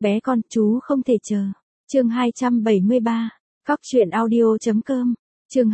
Bé con, chú không thể chờ. Chương 273. Cóc truyện audio.com. Chương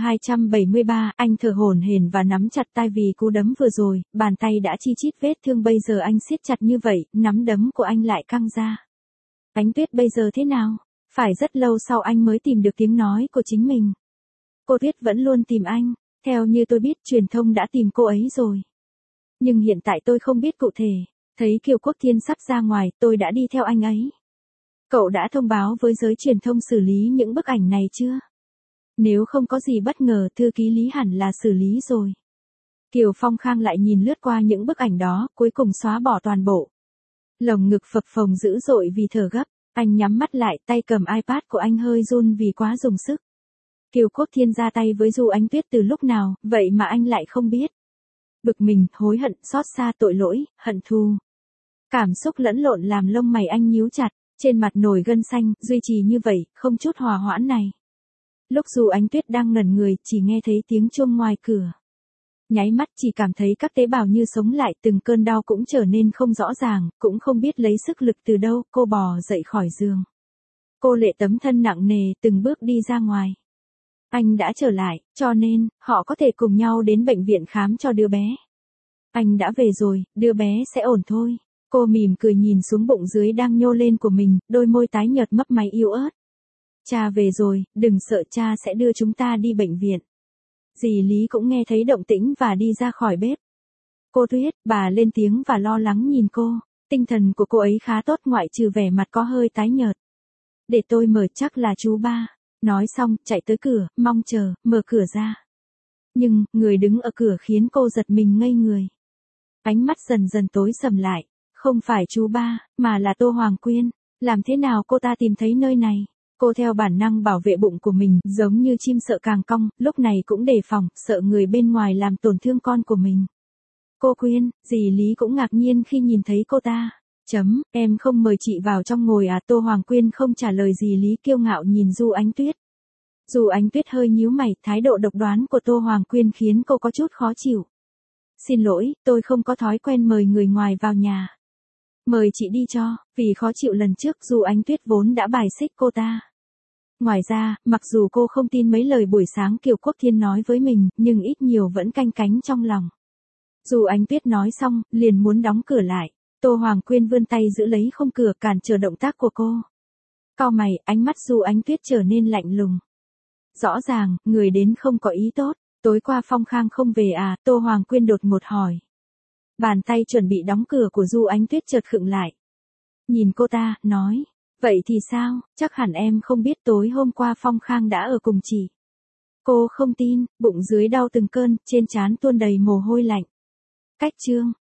273, anh thở hổn hển và nắm chặt tay vì cú đấm vừa rồi, bàn tay đã chi chít vết thương bây giờ anh siết chặt như vậy, nắm đấm của anh lại căng ra. Ánh Tuyết bây giờ thế nào? Phải rất lâu sau anh mới tìm được tiếng nói của chính mình. Cô Tuyết vẫn luôn tìm anh, theo như tôi biết truyền thông đã tìm cô ấy rồi. Nhưng hiện tại tôi không biết cụ thể, thấy Kiều Quốc Thiên sắp ra ngoài, tôi đã đi theo anh ấy. Cậu đã thông báo với giới truyền thông xử lý những bức ảnh này chưa? Nếu không có gì bất ngờ, thư ký Lý hẳn là xử lý rồi. Kiều Phong Khang lại nhìn lướt qua những bức ảnh đó, cuối cùng xóa bỏ toàn bộ. Lồng ngực phập phồng dữ dội vì thở gấp, anh nhắm mắt lại, tay cầm iPad của anh hơi run vì quá dùng sức. Kiều Quốc Thiên ra tay với Du Ánh Tuyết từ lúc nào, vậy mà anh lại không biết. Bực mình, hối hận, xót xa, tội lỗi, hận thù. Cảm xúc lẫn lộn làm lông mày anh nhíu chặt, trên mặt nổi gân xanh, duy trì như vậy, không chút hòa hoãn này. Lúc Du Ánh Tuyết đang ngẩn người, chỉ nghe thấy tiếng chuông ngoài cửa. Nháy mắt chỉ cảm thấy các tế bào như sống lại, từng cơn đau cũng trở nên không rõ ràng, cũng không biết lấy sức lực từ đâu, cô bò dậy khỏi giường. Cô Lệ tấm thân nặng nề, từng bước đi ra ngoài. Anh đã trở lại, cho nên, họ có thể cùng nhau đến bệnh viện khám cho đứa bé. Anh đã về rồi, đứa bé sẽ ổn thôi. Cô mỉm cười nhìn xuống bụng dưới đang nhô lên của mình, đôi môi tái nhợt mấp máy yếu ớt. Cha về rồi, đừng sợ, cha sẽ đưa chúng ta đi bệnh viện. Dì Lý cũng nghe thấy động tĩnh và đi ra khỏi bếp. Cô Tuyết, bà lên tiếng và lo lắng nhìn cô. Tinh thần của cô ấy khá tốt ngoại trừ vẻ mặt có hơi tái nhợt. Để tôi mở, chắc là chú ba. Nói xong, chạy tới cửa, mong chờ, mở cửa ra. Nhưng, người đứng ở cửa khiến cô giật mình ngây người. Ánh mắt dần dần tối sầm lại. Không phải chú ba, mà là Tô Hoàng Quyên. Làm thế nào cô ta tìm thấy nơi này? Cô theo bản năng bảo vệ bụng của mình, giống như chim sợ càng cong, lúc này cũng đề phòng, sợ người bên ngoài làm tổn thương con của mình. Cô Quyên, dì Lý cũng ngạc nhiên khi nhìn thấy cô ta. Em không mời chị vào trong ngồi à? Tô Hoàng Quyên không trả lời, dì Lý kiêu ngạo nhìn Du Ánh Tuyết. Du Ánh Tuyết hơi nhíu mày, thái độ độc đoán của Tô Hoàng Quyên khiến cô có chút khó chịu. Xin lỗi, tôi không có thói quen mời người ngoài vào nhà. Mời chị đi cho, vì khó chịu lần trước Du Ánh Tuyết vốn đã bài xích cô ta. Ngoài ra, mặc dù cô không tin mấy lời buổi sáng Kiều Quốc Thiên nói với mình, nhưng ít nhiều vẫn canh cánh trong lòng. Du Ánh Tuyết nói xong, liền muốn đóng cửa lại. Tô Hoàng Quyên vươn tay giữ lấy khung cửa cản trở động tác của cô. Cau mày, ánh mắt Du Ánh Tuyết trở nên lạnh lùng. Rõ ràng, người đến không có ý tốt. Tối qua Phong Khang không về à? Tô Hoàng Quyên đột ngột hỏi. Bàn tay chuẩn bị đóng cửa của Du Ánh Tuyết chợt khựng lại. Nhìn cô ta, nói. Vậy thì sao, chắc hẳn em không biết tối hôm qua Phong Khang đã ở cùng chị. Cô không tin, bụng dưới đau từng cơn, trên trán tuôn đầy mồ hôi lạnh. Cách chương.